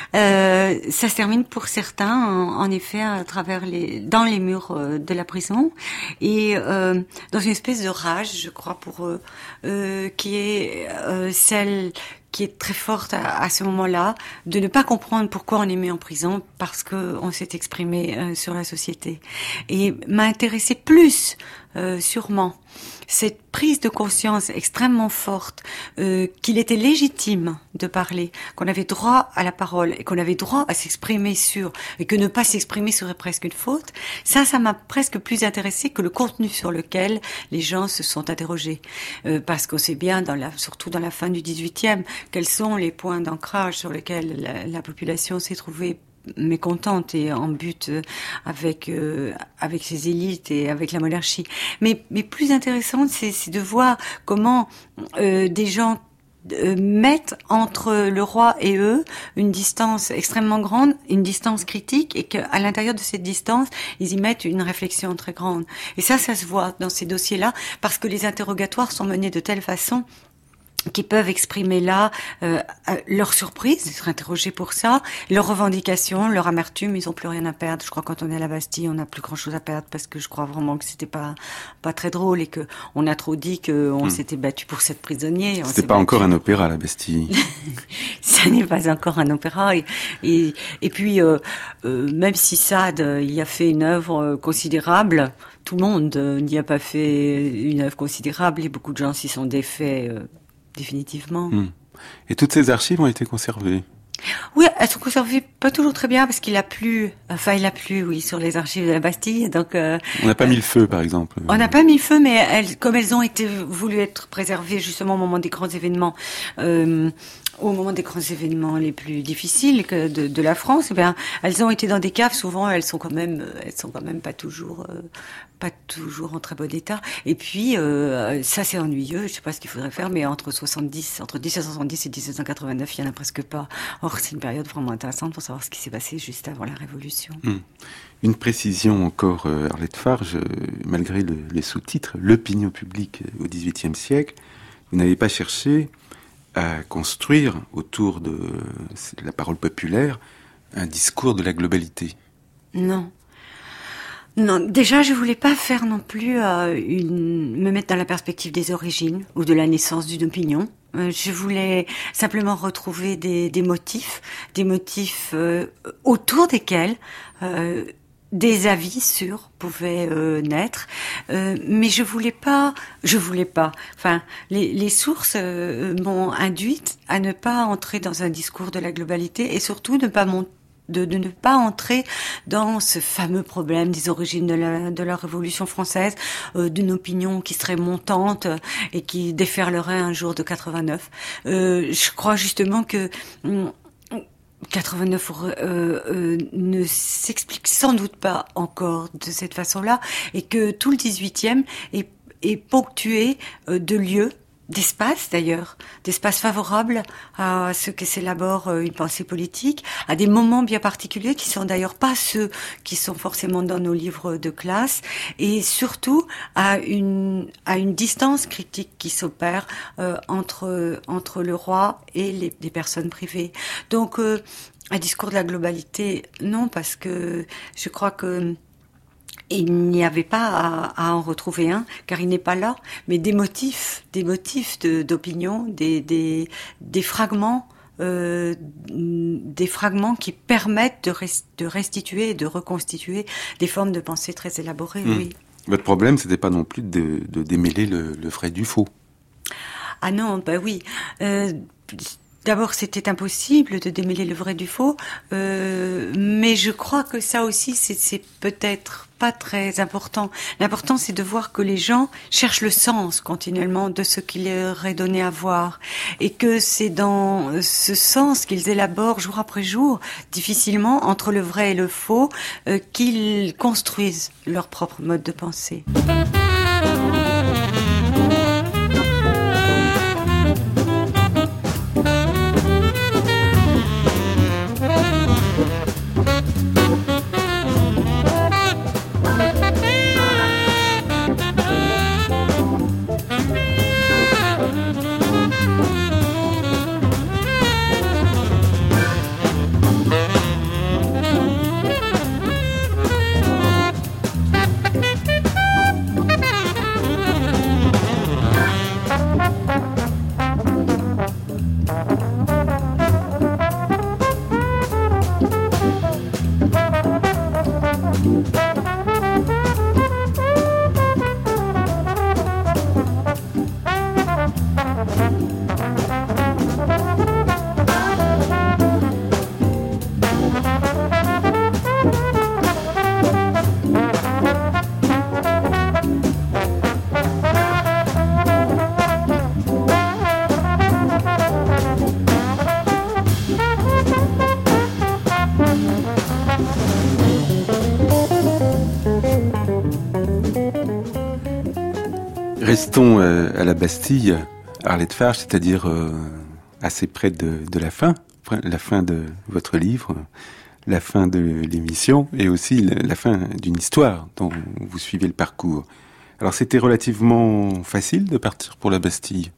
Euh, ça se termine pour certains, en, en effet, à travers les, dans les murs euh, de la prison, et euh, dans une espèce de rage, je crois, pour eux, euh, qui est euh, celle qui est très forte à, à ce moment-là, de ne pas comprendre pourquoi on est mis en prison, parce que on s'est exprimé euh, sur la société. Et m'a intéressé plus, euh, sûrement, cette prise de conscience extrêmement forte euh, qu'il était légitime de parler, qu'on avait droit à la parole et qu'on avait droit à s'exprimer sur, et que ne pas s'exprimer serait presque une faute. Ça, ça m'a presque plus intéressé que le contenu sur lequel les gens se sont interrogés. Euh, parce qu'on sait bien, dans la, surtout dans la fin du dix-huitième, quels sont les points d'ancrage sur lesquels la, la population s'est trouvée mécontente et en butte avec euh, avec ces élites et avec la monarchie. Mais mais plus intéressant, c'est, c'est de voir comment euh, des gens euh, mettent entre le roi et eux une distance extrêmement grande, une distance critique, et qu'à l'intérieur de cette distance, ils y mettent une réflexion très grande. Et ça, ça se voit dans ces dossiers-là, parce que les interrogatoires sont menés de telle façon qui peuvent exprimer là euh, leur surprise, être interrogés pour ça, leurs revendications, leur amertume. Ils ont plus rien à perdre. Je crois que quand on est à la Bastille, on n'a plus grand chose à perdre, parce que je crois vraiment que c'était pas pas très drôle, et que on a trop dit qu'on hmm. s'était battu pour cette prisonnier. C'était pas battu. Encore un opéra, la Bastille. Ça n'est pas encore un opéra. Et et, et puis euh, euh, même si Sade il y a fait une œuvre considérable, tout le monde euh, n'y a pas fait une œuvre considérable, et beaucoup de gens s'y sont défaits. Euh, Définitivement. Mmh. Et toutes ces archives ont été conservées? Oui, elles sont conservées pas toujours très bien, parce qu'il a plu, enfin il a plu, oui, sur les archives de la Bastille. Donc euh, on n'a pas mis le feu, par exemple. On n'a pas mis le feu, mais elles, comme elles ont été voulues être préservées justement au moment des grands événements, euh, au moment des grands événements les plus difficiles que de, de la France, eh bien, elles ont été dans des caves. Souvent, elles sont quand même, elles sont quand même pas toujours, euh, pas toujours en très bon état. Et puis, euh, ça c'est ennuyeux. Je sais pas ce qu'il faudrait faire, mais entre soixante-dix, entre dix-sept cent soixante-dix et dix-sept cent quatre-vingt-neuf, il y en a presque pas. Or, c'est une période vraiment intéressante pour savoir ce qui s'est passé juste avant la Révolution. Mmh. Une précision encore, euh, Arlette Farge, euh, malgré le, les sous-titres, l'opinion publique au dix-huitième siècle, vous n'avez pas cherché à construire autour de la parole populaire un discours de la globalité. Non. Non, déjà, je voulais pas faire non plus euh, une, me mettre dans la perspective des origines ou de la naissance d'une opinion. Euh, je voulais simplement retrouver des, des motifs, des motifs euh, autour desquels euh, des avis sûrs pouvaient euh, naître, euh, mais je voulais pas, je voulais pas. Enfin, les, les sources euh, m'ont induite à ne pas entrer dans un discours de la globalité, et surtout ne pas monter. De, de ne pas entrer dans ce fameux problème des origines de la, de la Révolution française, euh, d'une opinion qui serait montante euh, et qui déferlerait un jour de quatre-vingt-neuf. Euh, je crois justement que hum, quatre-vingt-neuf euh, euh, ne s'explique sans doute pas encore de cette façon-là, et que tout le dix-huitième est, est ponctué euh, de lieux, d'espace d'ailleurs, d'espace favorable à ce que s'élabore une pensée politique, à des moments bien particuliers qui sont d'ailleurs pas ceux qui sont forcément dans nos livres de classe, et surtout à une à une distance critique qui s'opère euh, entre entre le roi et les, les personnes privées. Donc euh, un discours de la globalité, non, parce que je crois que il n'y avait pas à, à en retrouver un, car il n'est pas là, mais des motifs, des motifs de, d'opinion, des, des, des fragments, euh, des fragments qui permettent de, res, de restituer et de reconstituer des formes de pensée très élaborées. Mmh. Oui. Votre problème, c'était pas non plus de, de démêler le, le vrai du faux. Ah non, bah oui. Euh, D'abord, c'était impossible de démêler le vrai du faux, euh, mais je crois que ça aussi, c'est, c'est peut-être pas très important. L'important, c'est de voir que les gens cherchent le sens continuellement de ce qu'il leur est donné à voir, et que c'est dans ce sens qu'ils élaborent jour après jour, difficilement, entre le vrai et le faux, euh, qu'ils construisent leur propre mode de pensée. Restons euh, à la Bastille, Arlette Farge, c'est-à-dire euh, assez près de, de la fin, la fin de votre livre, la fin de l'émission et aussi la, la fin d'une histoire dont vous suivez le parcours. Alors c'était relativement facile de partir pour la Bastille?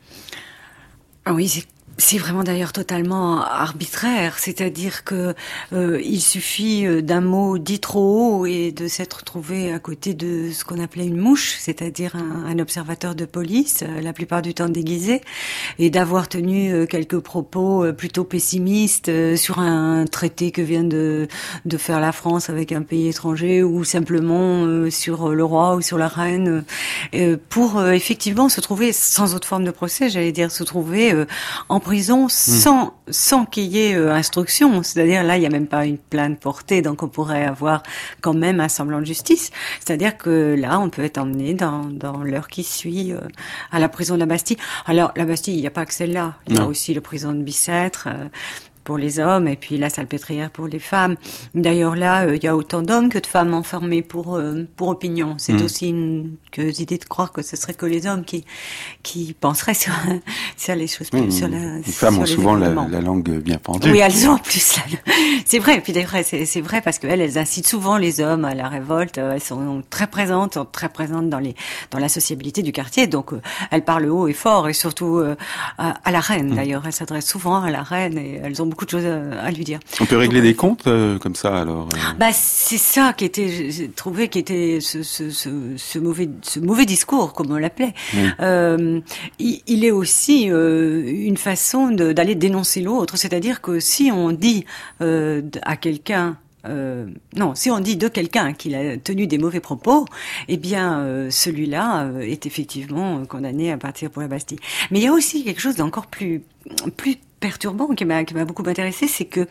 Ah oui, c'est C'est vraiment d'ailleurs totalement arbitraire, c'est-à-dire que euh, il suffit d'un mot dit trop haut et de s'être trouvé à côté de ce qu'on appelait une mouche, c'est-à-dire un, un observateur de police, la plupart du temps déguisé, et d'avoir tenu quelques propos plutôt pessimistes sur un traité que vient de, de faire la France avec un pays étranger, ou simplement euh, sur le roi ou sur la reine, euh, pour euh, effectivement se trouver, sans autre forme de procès, j'allais dire, se trouver euh, en prison sans, mmh. sans qu'il y ait euh, instruction. C'est-à-dire, là, il n'y a même pas une plainte portée, donc on pourrait avoir quand même un semblant de justice. C'est-à-dire que là, on peut être emmené dans, dans l'heure qui suit euh, à la prison de la Bastille. Alors, la Bastille, il n'y a pas que celle-là. Il y a non. aussi le prison de Bicêtre, euh, pour les hommes, et puis la Salpêtrière pour les femmes. D'ailleurs, là, il euh, y a autant d'hommes que de femmes enfermés pour euh, pour opinion. C'est mmh. aussi une curieuse idée de croire que ce serait que les hommes qui qui penseraient sur, sur les choses. Mmh. Sur la, les femmes ont souvent la, la langue bien pendue. Oui, elles ont plus la... C'est vrai, puis d'ailleurs, c'est, c'est vrai parce qu'elles, elles incitent souvent les hommes à la révolte. Elles sont très présentes, sont très présentes dans les dans la sociabilité du quartier. Donc, euh, elles parlent haut et fort, et surtout euh, à, à la reine. Mmh. D'ailleurs, elles s'adressent souvent à la reine, et elles ont beaucoup de choses à lui dire. On peut régler Donc, des comptes euh, comme ça, alors euh... Bah c'est ça qui était, j'ai trouvé, qui était ce, ce, ce, ce mauvais, ce mauvais discours, comme on l'appelait. Oui. Euh, il, il est aussi euh, une façon de, d'aller dénoncer l'autre, c'est-à-dire que si on dit euh, à quelqu'un Euh, non, si on dit de quelqu'un qu'il a tenu des mauvais propos, eh bien, euh, celui-là euh, est effectivement condamné à partir pour la Bastille. Mais il y a aussi quelque chose d'encore plus, plus perturbant qui m'a, qui m'a beaucoup intéressé, c'est que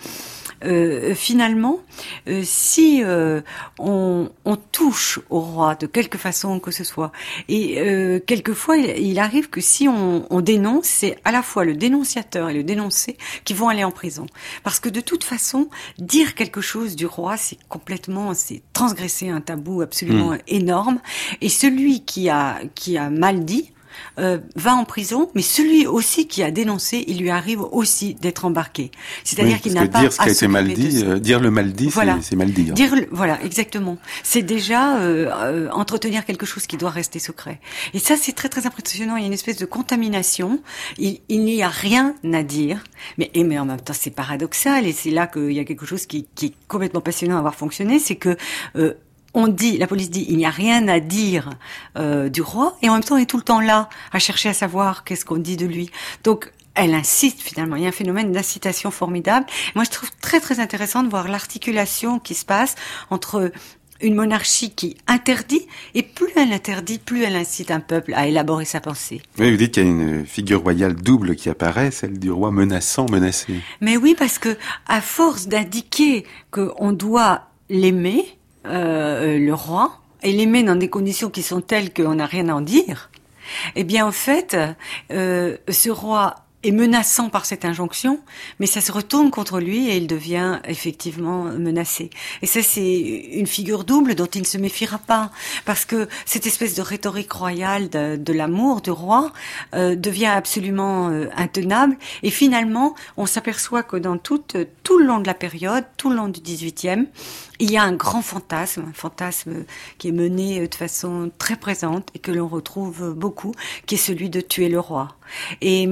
euh, finalement, euh, si euh, on, on touche au roi de quelque façon que ce soit, et euh, quelquefois il, il arrive que si on, on dénonce, c'est à la fois le dénonciateur et le dénoncé qui vont aller en prison, parce que de toute façon, dire quelque chose du roi, c'est complètement, c'est transgresser un tabou absolument mmh. énorme, et celui qui a qui a mal dit Euh, va en prison, mais celui aussi qui a dénoncé, il lui arrive aussi d'être embarqué. C'est-à-dire oui, qu'il n'a que pas dire ce qui a été mal dit, euh, dire le mal dit, voilà. c'est, c'est mal dire. Dire, voilà, exactement. C'est déjà euh, euh, entretenir quelque chose qui doit rester secret. Et ça, c'est très très impressionnant. Il y a une espèce de contamination. Il, il n'y a rien à dire, mais et mais en même temps, c'est paradoxal. Et c'est là qu'il y a quelque chose qui, qui est complètement passionnant à avoir fonctionné, c'est que euh, on dit, la police dit, il n'y a rien à dire euh, du roi, et en même temps, on est tout le temps là à chercher à savoir qu'est-ce qu'on dit de lui. Donc, elle incite finalement. Il y a un phénomène d'incitation formidable. Moi, je trouve très très intéressant de voir l'articulation qui se passe entre une monarchie qui interdit, et plus elle interdit, plus elle incite un peuple à élaborer sa pensée. Oui, vous dites qu'il y a une figure royale double qui apparaît, celle du roi menaçant, menacé. Mais oui, parce que à force d'indiquer qu'on doit l'aimer, euh, le roi, et l'aimer dans des conditions qui sont telles qu'on n'a rien à en dire, eh bien en fait, euh, ce roi est menaçant par cette injonction, mais ça se retourne contre lui et il devient effectivement menacé. Et ça, c'est une figure double dont il ne se méfiera pas, parce que cette espèce de rhétorique royale de, de l'amour du roi euh, devient absolument euh, intenable. Et finalement, on s'aperçoit que dans tout, tout le long de la période, tout le long du dix-huitième, il y a un grand fantasme, un fantasme qui est mené de façon très présente et que l'on retrouve beaucoup, qui est celui de tuer le roi. Et,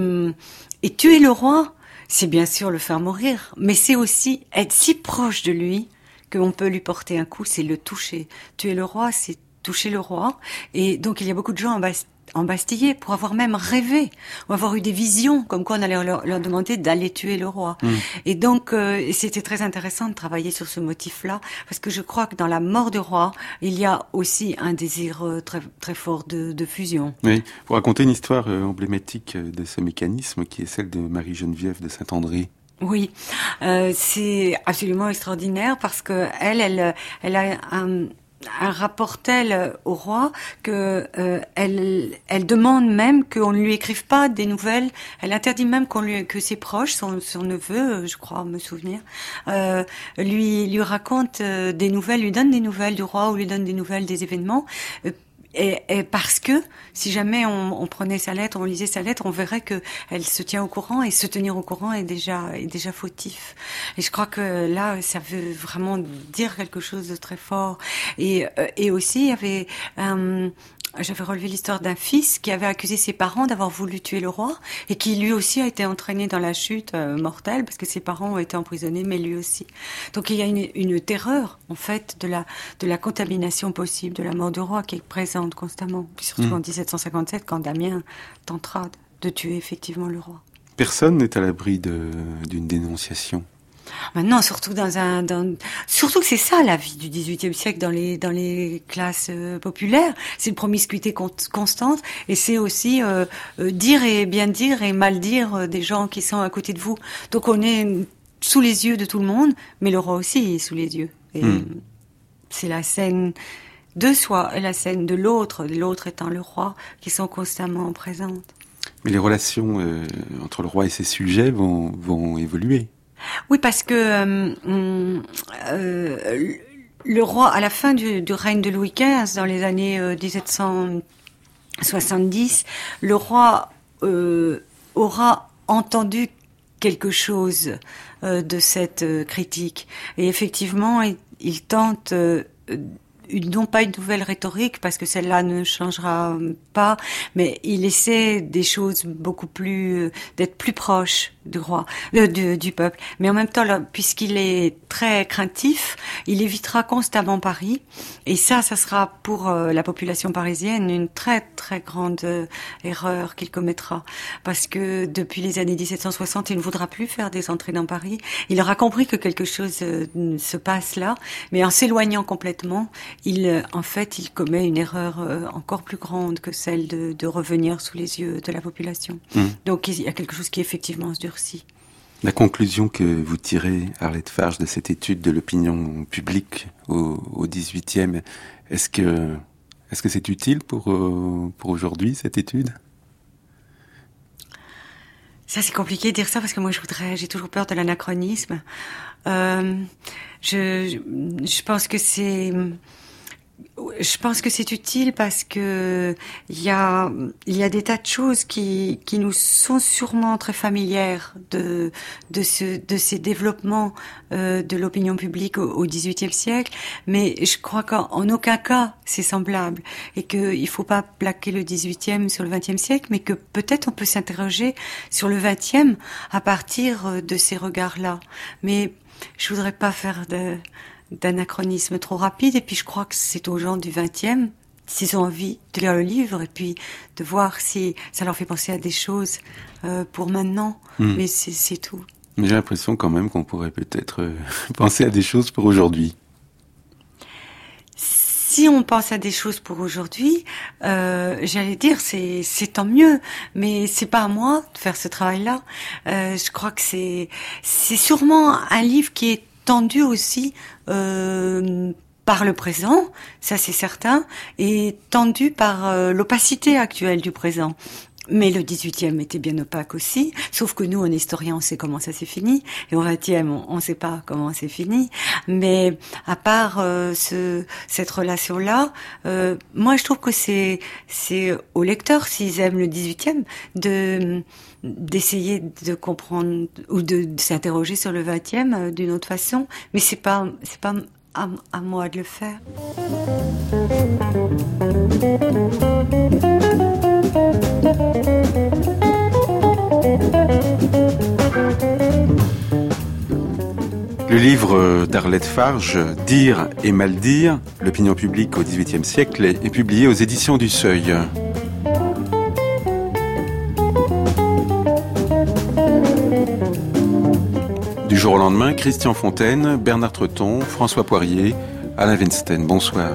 et tuer le roi, c'est bien sûr le faire mourir, mais c'est aussi être si proche de lui qu'on peut lui porter un coup, c'est le toucher. Tuer le roi, c'est toucher le roi. Et donc il y a beaucoup de gens embastillés pour avoir même rêvé, ou avoir eu des visions, comme quoi on allait leur, leur demander d'aller tuer le roi. Mmh. Et donc, euh, c'était très intéressant de travailler sur ce motif-là, parce que je crois que dans la mort du roi, il y a aussi un désir euh, très, très fort de, de fusion. Oui, vous racontez une histoire euh, emblématique de ce mécanisme, qui est celle de Marie-Geneviève de Saint-André. Oui, euh, c'est absolument extraordinaire, parce que elle, elle, elle a un... un rapport tel au roi que euh, elle, elle demande même qu'on ne lui écrive pas des nouvelles. Elle interdit même qu'on lui, que ses proches, son, son neveu, je crois me souvenir, euh, lui lui raconte euh, des nouvelles, lui donne des nouvelles du roi ou lui donne des nouvelles des événements. Euh, Et, et parce que si jamais on, on prenait sa lettre, on lisait sa lettre, on verrait que elle se tient au courant, et se tenir au courant est déjà est déjà fautif. Et je crois que là, ça veut vraiment dire quelque chose de très fort. Et et aussi, il y avait euh, j'avais relevé l'histoire d'un fils qui avait accusé ses parents d'avoir voulu tuer le roi et qui lui aussi a été entraîné dans la chute euh, mortelle parce que ses parents ont été emprisonnés, mais lui aussi. Donc il y a une, une terreur en fait de la de la contamination possible de la mort du roi qui est présente constamment. Puis surtout mmh. en dix-sept cent cinquante-sept, quand Damien tentera de, de tuer effectivement le roi. Personne n'est à l'abri de, d'une dénonciation. Maintenant, surtout dans un, dans, surtout que c'est ça la vie du dix-huitième siècle dans les dans les classes euh, populaires, c'est une promiscuité con- constante et c'est aussi euh, euh, dire et bien dire et mal dire euh, des gens qui sont à côté de vous. Donc on est sous les yeux de tout le monde, mais le roi aussi est sous les yeux. Et mmh. c'est la scène de soi et la scène de l'autre, l'autre étant le roi, qui sont constamment présentes. Mais les relations euh, entre le roi et ses sujets vont vont évoluer. Oui, parce que euh, euh, le roi, à la fin du, du règne de Louis quinze, dans les années euh, dix-sept cent soixante-dix, le roi euh, aura entendu quelque chose euh, de cette euh, critique. Et effectivement, il, il tente... Euh, Une, non pas une nouvelle rhétorique, parce que celle-là ne changera pas, mais il essaie des choses beaucoup plus, euh, d'être plus proche du roi, euh, du, du peuple. Mais en même temps, là, puisqu'il est très craintif, il évitera constamment Paris. Et ça, ça sera pour euh, la population parisienne une très très grande euh, erreur qu'il commettra. Parce que depuis les années dix-sept cent soixante, il ne voudra plus faire des entrées dans Paris. Il aura compris que quelque chose euh, se passe là, mais en s'éloignant complètement, il, en fait, il commet une erreur euh, encore plus grande que celle de, de revenir sous les yeux de la population. Mmh. Donc, il y a quelque chose qui effectivement se durcit. La conclusion que vous tirez, Arlette Farge, de cette étude de l'opinion publique au, au dix-huitième, est-ce que, est-ce que c'est utile pour, euh, pour aujourd'hui, cette étude ? Ça, c'est compliqué de dire ça parce que moi, je voudrais, j'ai toujours peur de l'anachronisme. Euh, je, je, je pense que c'est, je pense que c'est utile parce que il y a, il y a des tas de choses qui, qui nous sont sûrement très familières de, de ce, de ces développements euh, de l'opinion publique au, au dix-huitième siècle. Mais je crois qu'en en aucun cas c'est semblable et que il faut pas plaquer le dix-huitième sur le vingtième siècle, mais que peut-être on peut s'interroger sur le vingtième à partir de ces regards-là. Mais je voudrais pas faire de d'anachronisme trop rapide, et puis je crois que c'est aux gens du vingtième, s'ils ont envie de lire le livre, et puis de voir si ça leur fait penser à des choses euh, pour maintenant, mmh. mais c'est, c'est tout. Mais j'ai l'impression quand même qu'on pourrait peut-être euh, penser à des choses pour aujourd'hui. si on pense à des choses pour aujourd'hui, euh, j'allais dire c'est c'est tant mieux, mais c'est pas à moi de faire ce travail-là. Euh, je crois que c'est c'est sûrement un livre qui est tendu aussi euh, par le présent, ça c'est certain, et tendu par euh, l'opacité actuelle du présent. Mais le dix-huitième était bien opaque aussi, sauf que nous, en historien, on sait comment ça s'est fini, et au vingtième, on ne sait pas comment c'est fini. Mais à part euh, ce, cette relation-là, euh, moi, je trouve que c'est c'est aux lecteurs, s'ils aiment le dix-huitième, de d'essayer de comprendre ou de, de s'interroger sur le vingtième euh, d'une autre façon. Mais c'est pas c'est pas à, à moi de le faire. Le livre d'Arlette Farge, Dire et mal dire, l'opinion publique au dix-huitième siècle, est publié aux éditions du Seuil. Du jour au lendemain, Christian Fontaine, Bernard Treton, François Poirier, Alain Weinstein. Bonsoir.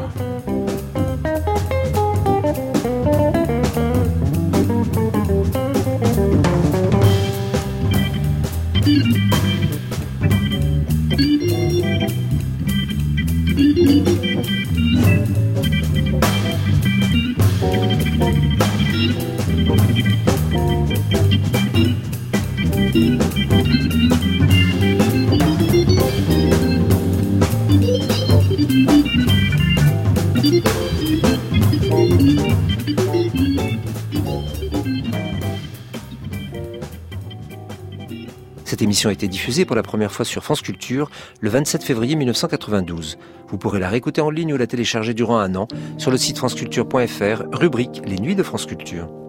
Cette émission a été diffusée pour la première fois sur France Culture le vingt-sept février mille neuf cent quatre-vingt-douze. Vous pourrez la réécouter en ligne ou la télécharger durant un an sur le site franceculture point f r, rubrique Les Nuits de France Culture.